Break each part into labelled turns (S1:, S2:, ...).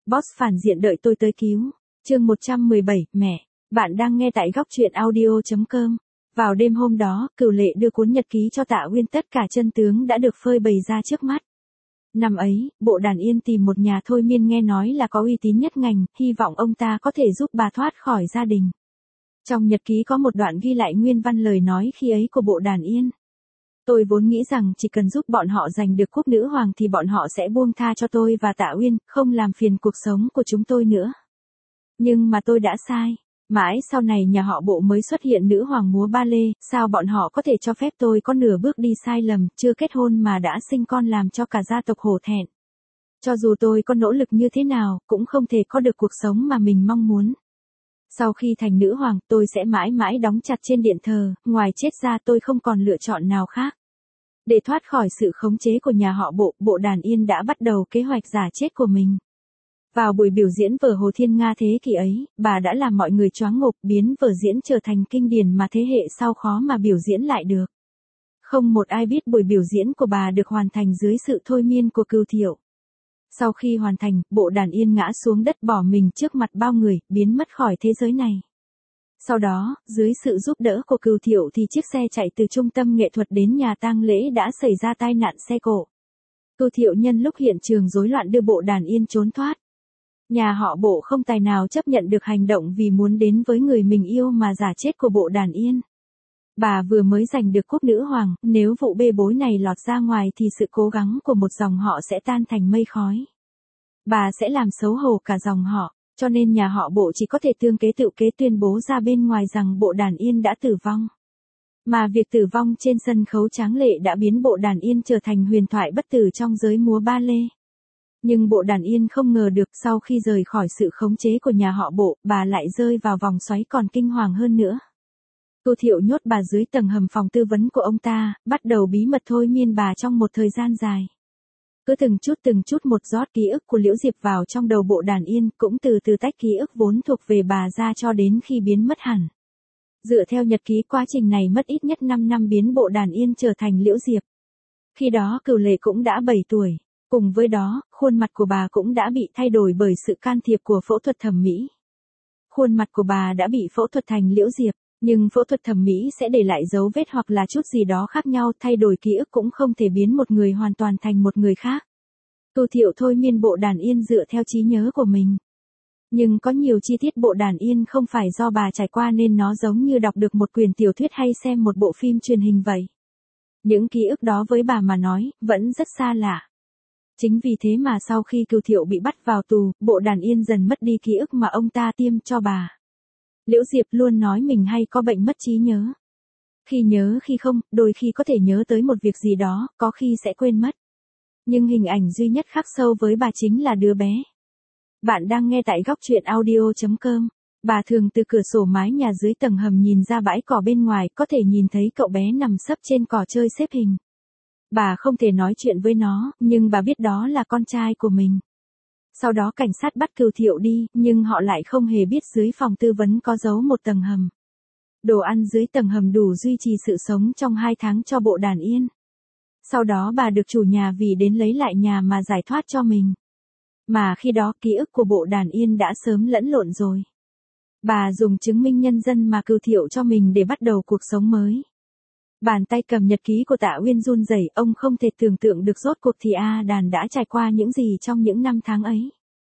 S1: Boss phản diện đợi tôi tới cứu. Chương 117, mẹ. Bạn đang nghe tại góc truyện audio.com. Vào đêm hôm đó, Cửu Lệ đưa cuốn nhật ký cho Tạ Uyên, tất cả chân tướng đã được phơi bày ra trước mắt. Năm ấy, Bộ Đàn Yên tìm một nhà thôi miên nghe nói là có uy tín nhất ngành, hy vọng ông ta có thể giúp bà thoát khỏi gia đình. Trong nhật ký có một đoạn ghi lại nguyên văn lời nói khi ấy của Bộ Đàn Yên. Tôi vốn nghĩ rằng chỉ cần giúp bọn họ giành được cúp nữ hoàng thì bọn họ sẽ buông tha cho tôi và Tạ Uyên, không làm phiền cuộc sống của chúng tôi nữa. Nhưng mà tôi đã sai. Mãi sau này nhà họ Bộ mới xuất hiện nữ hoàng múa ba lê, sao bọn họ có thể cho phép tôi có nửa bước đi sai lầm, chưa kết hôn mà đã sinh con làm cho cả gia tộc hổ thẹn. Cho dù tôi có nỗ lực như thế nào, cũng không thể có được cuộc sống mà mình mong muốn. Sau khi thành nữ hoàng, tôi sẽ mãi mãi đóng chặt trên điện thờ, ngoài chết ra tôi không còn lựa chọn nào khác. Để thoát khỏi sự khống chế của nhà họ Bộ, Bộ Đàn Yên đã bắt đầu kế hoạch giả chết của mình. Vào buổi biểu diễn vở Hồ Thiên Nga thế kỷ ấy, bà đã làm mọi người choáng ngộp, biến vở diễn trở thành kinh điển mà thế hệ sau khó mà biểu diễn lại được. Không một ai biết buổi biểu diễn của bà được hoàn thành dưới sự thôi miên của Cửu Thiệu. Sau khi hoàn thành, Bộ Đàn Yên ngã xuống đất bỏ mình trước mặt bao người, biến mất khỏi thế giới này. Sau đó, dưới sự giúp đỡ của Cửu Thiệu thì chiếc xe chạy từ trung tâm nghệ thuật đến nhà tang lễ đã xảy ra tai nạn xe cộ. Cửu Thiệu nhân lúc hiện trường rối loạn đưa Bộ Đàn Yên trốn thoát. Nhà họ Bộ không tài nào chấp nhận được hành động vì muốn đến với người mình yêu mà giả chết của Bộ Đàn Yên. Bà vừa mới giành được cúp nữ hoàng, nếu vụ bê bối này lọt ra ngoài thì sự cố gắng của một dòng họ sẽ tan thành mây khói. Bà sẽ làm xấu hổ cả dòng họ, cho nên nhà họ Bộ chỉ có thể tương kế tự kế tuyên bố ra bên ngoài rằng Bộ Đàn Yên đã tử vong. Mà việc tử vong trên sân khấu tráng lệ đã biến Bộ Đàn Yên trở thành huyền thoại bất tử trong giới múa ba lê. Nhưng Bộ Đàn Yên không ngờ được sau khi rời khỏi sự khống chế của nhà họ Bộ, bà lại rơi vào vòng xoáy còn kinh hoàng hơn nữa. Cửu Thiệu nhốt bà dưới tầng hầm phòng tư vấn của ông ta, bắt đầu bí mật thôi miên bà trong một thời gian dài. Cứ từng chút một rót ký ức của Liễu Diệp vào trong đầu Bộ Đàn Yên, cũng từ từ tách ký ức vốn thuộc về bà ra cho đến khi biến mất hẳn. Dựa theo nhật ký, quá trình này mất ít nhất 5 năm biến Bộ Đàn Yên trở thành Liễu Diệp. Khi đó Cửu Lệ cũng đã 7 tuổi. Cùng với đó, khuôn mặt của bà cũng đã bị thay đổi bởi sự can thiệp của phẫu thuật thẩm mỹ. Khuôn mặt của bà đã bị phẫu thuật thành Liễu Diệp, nhưng phẫu thuật thẩm mỹ sẽ để lại dấu vết hoặc là chút gì đó khác nhau, thay đổi ký ức cũng không thể biến một người hoàn toàn thành một người khác. Cửu Thiệu thôi miên Bộ Đàn Yên dựa theo trí nhớ của mình. Nhưng có nhiều chi tiết Bộ Đàn Yên không phải do bà trải qua nên nó giống như đọc được một quyển tiểu thuyết hay xem một bộ phim truyền hình vậy. Những ký ức đó với bà mà nói, vẫn rất xa lạ. Chính vì thế mà sau khi Cửu Thiệu bị bắt vào tù, Bộ Đàn Yên dần mất đi ký ức mà ông ta tiêm cho bà. Liễu Diệp luôn nói mình hay có bệnh mất trí nhớ. Khi nhớ khi không, đôi khi có thể nhớ tới một việc gì đó, có khi sẽ quên mất. Nhưng hình ảnh duy nhất khắc sâu với bà chính là đứa bé. Bạn đang nghe tại góc truyện audio.com. Bà thường từ cửa sổ mái nhà dưới tầng hầm nhìn ra bãi cỏ bên ngoài, có thể nhìn thấy cậu bé nằm sấp trên cỏ chơi xếp hình. Bà không thể nói chuyện với nó, nhưng bà biết đó là con trai của mình. Sau đó cảnh sát bắt Cửu Thiệu đi, nhưng họ lại không hề biết dưới phòng tư vấn có giấu một tầng hầm. Đồ ăn dưới tầng hầm đủ duy trì sự sống trong 2 tháng cho Bộ Đàn Yên. Sau đó bà được chủ nhà vì đến lấy lại nhà mà giải thoát cho mình. Mà khi đó ký ức của Bộ Đàn Yên đã sớm lẫn lộn rồi. Bà dùng chứng minh nhân dân mà Cửu Thiệu cho mình để bắt đầu cuộc sống mới. Bàn tay cầm nhật ký của Tạ Uyên run rẩy, ông không thể tưởng tượng được rốt cuộc thì Đàn đã trải qua những gì trong những năm tháng ấy.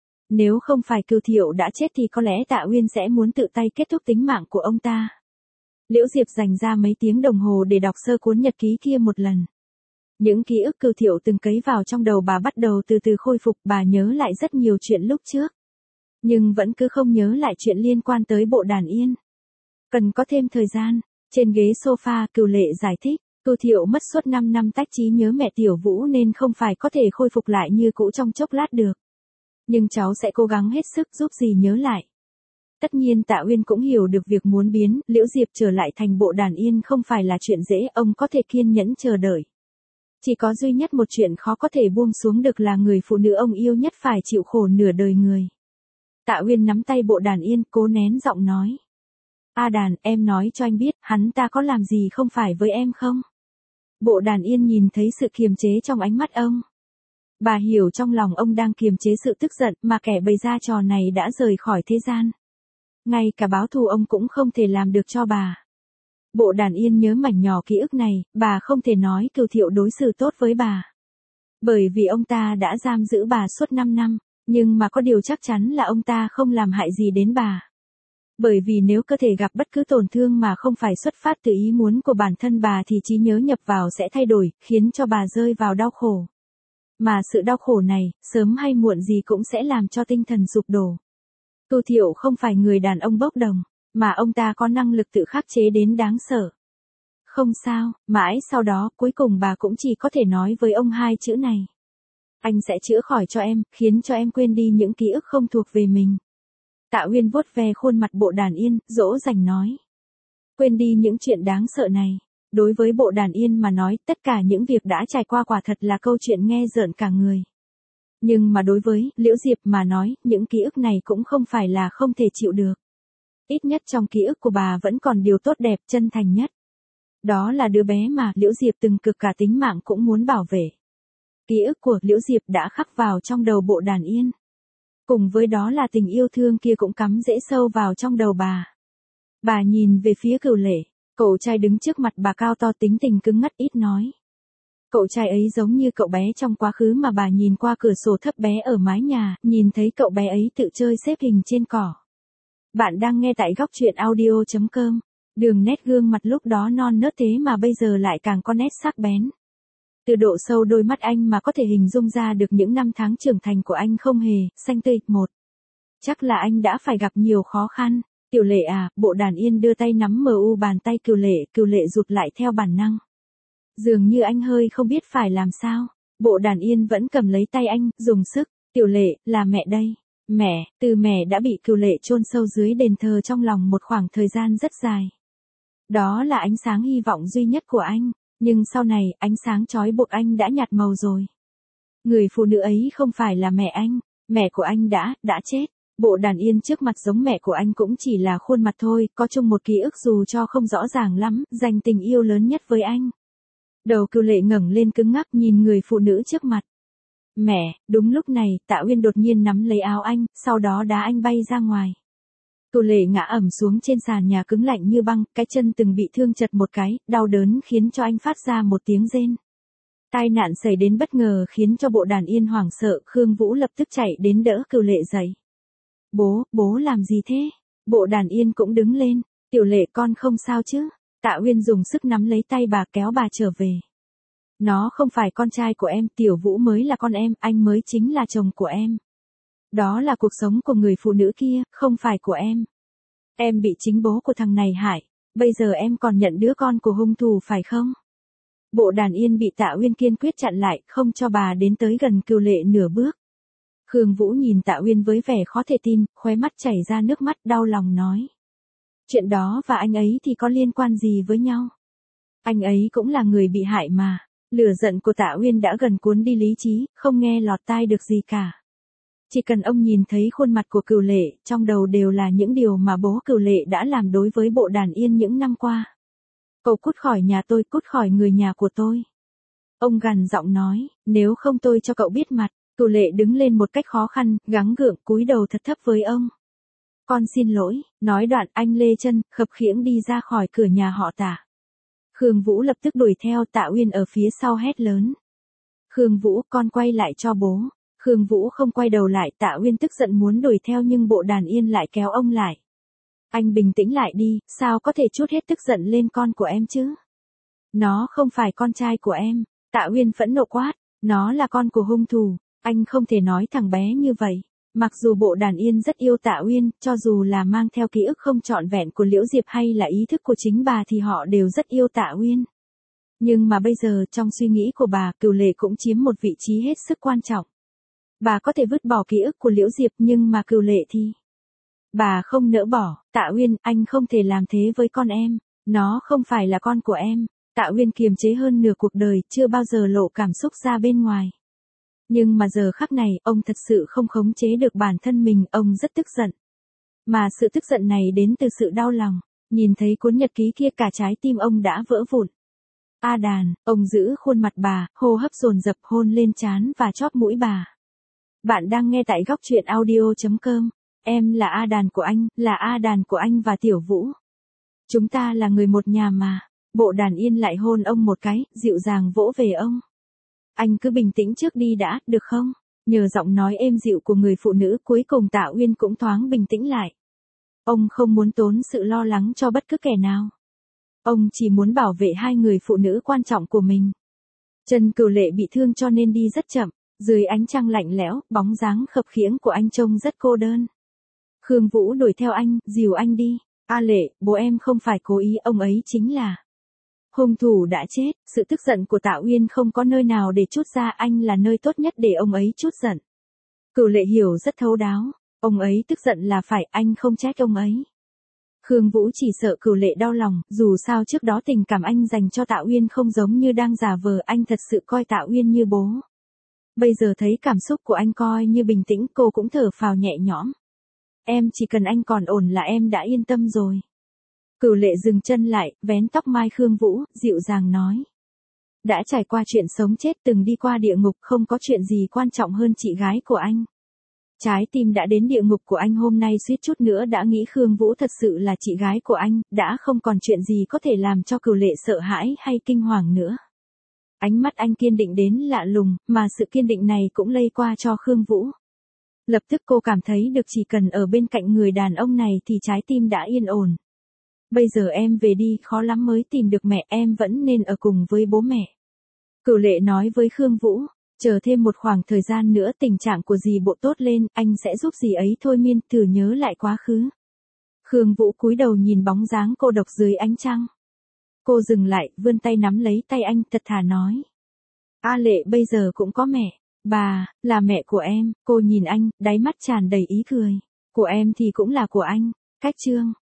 S1: Nếu không phải Cửu Thiệu đã chết thì có lẽ Tạ Uyên sẽ muốn tự tay kết thúc tính mạng của ông ta. Liễu Diệp dành ra mấy tiếng đồng hồ để đọc sơ cuốn nhật ký kia một lần. Những ký ức Cửu Thiệu từng cấy vào trong đầu bà bắt đầu từ từ khôi phục, bà nhớ lại rất nhiều chuyện lúc trước. Nhưng vẫn cứ không nhớ lại chuyện liên quan tới Bộ Đàn Yên. Cần có thêm thời gian. Trên ghế sofa, Cửu Lệ giải thích, Cửu Thiệu mất suốt 5 năm tách trí nhớ mẹ Tiểu Vũ nên không phải có thể khôi phục lại như cũ trong chốc lát được. Nhưng cháu sẽ cố gắng hết sức giúp dì nhớ lại. Tất nhiên Tạ Uyên cũng hiểu được việc muốn biến Liễu Diệp trở lại thành Bộ Đàn Yên không phải là chuyện dễ, ông có thể kiên nhẫn chờ đợi. Chỉ có duy nhất một chuyện khó có thể buông xuống được là người phụ nữ ông yêu nhất phải chịu khổ nửa đời người. Tạ Uyên nắm tay Bộ Đàn Yên, cố nén giọng nói. Đàn, em nói cho anh biết, hắn ta có làm gì không phải với em không? Bộ Đàn Yên nhìn thấy sự kiềm chế trong ánh mắt ông. Bà hiểu trong lòng ông đang kiềm chế sự tức giận mà kẻ bày ra trò này đã rời khỏi thế gian. Ngay cả báo thù ông cũng không thể làm được cho bà. Bộ Đàn Yên nhớ mảnh nhỏ ký ức này, bà không thể nói Cửu Thiệu đối xử tốt với bà. Bởi vì ông ta đã giam giữ bà suốt 5 năm, nhưng mà có điều chắc chắn là ông ta không làm hại gì đến bà. Bởi vì nếu cơ thể gặp bất cứ tổn thương mà không phải xuất phát từ ý muốn của bản thân bà thì trí nhớ nhập vào sẽ thay đổi, khiến cho bà rơi vào đau khổ. Mà sự đau khổ này, sớm hay muộn gì cũng sẽ làm cho tinh thần sụp đổ. Cửu Thiệu không phải người đàn ông bốc đồng, mà ông ta có năng lực tự khắc chế đến đáng sợ. Không sao, mãi sau đó cuối cùng bà cũng chỉ có thể nói với ông hai chữ này. Anh sẽ chữa khỏi cho em, khiến cho em quên đi những ký ức không thuộc về mình. Tạ Uyên vuốt ve khuôn mặt Bộ Đàn Yên, dỗ dành nói. Quên đi những chuyện đáng sợ này. Đối với Bộ Đàn Yên mà nói, tất cả những việc đã trải qua quả thật là câu chuyện nghe rợn cả người. Nhưng mà đối với Liễu Diệp mà nói, những ký ức này cũng không phải là không thể chịu được. Ít nhất trong ký ức của bà vẫn còn điều tốt đẹp chân thành nhất. Đó là đứa bé mà Liễu Diệp từng cực cả tính mạng cũng muốn bảo vệ. Ký ức của Liễu Diệp đã khắc vào trong đầu Bộ Đàn Yên. Cùng với đó là tình yêu thương kia cũng cắm rễ sâu vào trong đầu bà. Bà nhìn về phía Cửu Lệ, cậu trai đứng trước mặt bà cao to tính tình cứng ngắt ít nói. Cậu trai ấy giống như cậu bé trong quá khứ mà bà nhìn qua cửa sổ thấp bé ở mái nhà, nhìn thấy cậu bé ấy tự chơi xếp hình trên cỏ. Bạn đang nghe tại góc truyện audio.com. Đường nét gương mặt lúc đó non nớt thế mà bây giờ lại càng có nét sắc bén. Từ độ sâu đôi mắt anh mà có thể hình dung ra được những năm tháng trưởng thành của anh không hề xanh tươi một. Chắc là anh đã phải gặp nhiều khó khăn. Tiểu Lệ à, Bộ Đàn Yên đưa tay nắm bàn tay Cửu Lệ rụt lại theo bản năng. Dường như anh hơi không biết phải làm sao. Bộ Đàn Yên vẫn cầm lấy tay anh, dùng sức. Tiểu Lệ, là mẹ đây. Mẹ, từ mẹ đã bị Cửu Lệ chôn sâu dưới đền thờ trong lòng một khoảng thời gian rất dài. Đó là ánh sáng hy vọng duy nhất của anh, nhưng sau này ánh sáng trói buộc anh đã nhạt màu rồi. Người phụ nữ ấy không phải là mẹ anh, mẹ của anh đã chết. Bộ Đàn Yên trước mặt giống mẹ của anh cũng chỉ là khuôn mặt thôi, có chung một ký ức dù cho không rõ ràng lắm, dành tình yêu lớn nhất với anh. Đầu Cửu Lệ ngẩng lên cứng ngắc nhìn người phụ nữ trước mặt. Mẹ, đúng lúc này, Tạ Uyên đột nhiên nắm lấy áo anh, sau đó đá anh bay ra ngoài. Cửu Lệ ngã ẩm xuống trên sàn nhà cứng lạnh như băng, cái chân từng bị thương chật một cái, đau đớn khiến cho anh phát ra một tiếng rên. Tai nạn xảy đến bất ngờ khiến cho Bộ Đàn Yên hoảng sợ, Khương Vũ lập tức chạy đến đỡ Cửu Lệ dậy. Bố làm gì thế? Bộ Đàn Yên cũng đứng lên, Tiểu Lệ con không sao chứ? Tạ Uyên dùng sức nắm lấy tay bà kéo bà trở về. Nó không phải con trai của em, Tiểu Vũ mới là con em, anh mới chính là chồng của em. Đó là cuộc sống của người phụ nữ kia, không phải của em. Em bị chính bố của thằng này hại, bây giờ em còn nhận đứa con của hung thủ phải không? Bộ Đàn Yên bị Tạ Uyên kiên quyết chặn lại, không cho bà đến tới gần Cửu Lệ nửa bước. Khương Vũ nhìn Tạ Uyên với vẻ khó thể tin, khóe mắt chảy ra nước mắt đau lòng nói. Chuyện đó và anh ấy thì có liên quan gì với nhau? Anh ấy cũng là người bị hại mà. Lửa giận của Tạ Uyên đã gần cuốn đi lý trí, không nghe lọt tai được gì cả. Chỉ cần ông nhìn thấy khuôn mặt của Cửu Lệ, trong đầu đều là những điều mà bố Cửu Lệ đã làm đối với Bộ Đàn Yên những năm qua. Cậu cút khỏi nhà tôi, cút khỏi người nhà của tôi. Ông gằn giọng nói, nếu không tôi cho cậu biết mặt. Cửu Lệ đứng lên một cách khó khăn, gắng gượng cúi đầu thật thấp với ông. Con xin lỗi, nói đoạn anh lê chân, khập khiễng đi ra khỏi cửa nhà họ Tạ. Khương Vũ lập tức đuổi theo, Tạ Uyên ở phía sau hét lớn. Khương Vũ, con quay lại cho bố. Khương Vũ không quay đầu lại, Tạ Uyên tức giận muốn đuổi theo nhưng Bộ Đàn Yên lại kéo ông lại. Anh bình tĩnh lại đi, sao có thể trút hết tức giận lên con của em chứ? Nó không phải con trai của em. Tạ Uyên phẫn nộ quát, nó là con của hung thủ, anh không thể nói thằng bé như vậy. Mặc dù Bộ Đàn Yên rất yêu Tạ Uyên, cho dù là mang theo ký ức không trọn vẹn của Liễu Diệp hay là ý thức của chính bà thì họ đều rất yêu Tạ Uyên. Nhưng mà bây giờ trong suy nghĩ của bà, Cửu Lệ cũng chiếm một vị trí hết sức quan trọng. Bà có thể vứt bỏ ký ức của Liễu Diệp nhưng mà Cửu Lệ thì... Bà không nỡ bỏ. Tạ Uyên, anh không thể làm thế với con em. Nó không phải là con của em. Tạ Uyên kiềm chế hơn nửa cuộc đời, chưa bao giờ lộ cảm xúc ra bên ngoài. Nhưng mà giờ khắc này, ông thật sự không khống chế được bản thân mình, ông rất tức giận. Mà sự tức giận này đến từ sự đau lòng. Nhìn thấy cuốn nhật ký kia cả trái tim ông đã vỡ vụn. A Đàn, ông giữ khuôn mặt bà, hô hấp dồn dập hôn lên trán và chóp mũi bà. Bạn đang nghe tại góc truyện audio.com. Em là A Đàn của anh, là A Đàn của anh và Tiểu Vũ. Chúng ta là người một nhà mà. Bộ Đàn Yên lại hôn ông một cái, dịu dàng vỗ về ông. Anh cứ bình tĩnh trước đi đã, được không? Nhờ giọng nói êm dịu của người phụ nữ, cuối cùng Tạ Uyên cũng thoáng bình tĩnh lại. Ông không muốn tốn sự lo lắng cho bất cứ kẻ nào. Ông chỉ muốn bảo vệ hai người phụ nữ quan trọng của mình. Trần Cửu Lệ bị thương cho nên đi rất chậm, dưới ánh trăng lạnh lẽo, bóng dáng khập khiễng của anh trông rất cô đơn. Khương Vũ đuổi theo anh, dìu anh đi. A Lệ, bố em không phải cố ý, ông ấy chính là hung thủ đã chết. Sự tức giận của Tạ Uyên không có nơi nào để trút ra, anh là nơi tốt nhất để ông ấy trút giận. Cửu Lệ hiểu rất thấu đáo, ông ấy tức giận là phải, anh không trách ông ấy. Khương Vũ chỉ sợ Cửu Lệ đau lòng, dù sao trước đó tình cảm anh dành cho Tạ Uyên không giống như đang giả vờ, anh thật sự coi Tạ Uyên như bố. Bây giờ thấy cảm xúc của anh coi như bình tĩnh, cô cũng thở phào nhẹ nhõm. Em chỉ cần anh còn ổn là em đã yên tâm rồi. Cửu Lệ dừng chân lại, vén tóc mai Khương Vũ, dịu dàng nói. Đã trải qua chuyện sống chết, từng đi qua địa ngục, không có chuyện gì quan trọng hơn chị gái của anh. Trái tim đã đến địa ngục của anh hôm nay suýt chút nữa đã nghĩ Khương Vũ thật sự là chị gái của anh, đã không còn chuyện gì có thể làm cho Cửu Lệ sợ hãi hay kinh hoàng nữa. Ánh mắt anh kiên định đến lạ lùng, mà sự kiên định này cũng lây qua cho Khương Vũ. Lập tức cô cảm thấy được chỉ cần ở bên cạnh người đàn ông này thì trái tim đã yên ổn. Bây giờ em về đi, khó lắm mới tìm được mẹ, em vẫn nên ở cùng với bố mẹ. Cửu Lệ nói với Khương Vũ, chờ thêm một khoảng thời gian nữa tình trạng của dì Bộ tốt lên, anh sẽ giúp dì ấy thôi miên, thử nhớ lại quá khứ. Khương Vũ cúi đầu nhìn bóng dáng cô độc dưới ánh trăng. Cô dừng lại, vươn tay nắm lấy tay anh, thật thà nói. A Lệ bây giờ cũng có mẹ, bà, là mẹ của em. Cô nhìn anh, đáy mắt tràn đầy ý cười. Của em thì cũng là của anh. Cách chương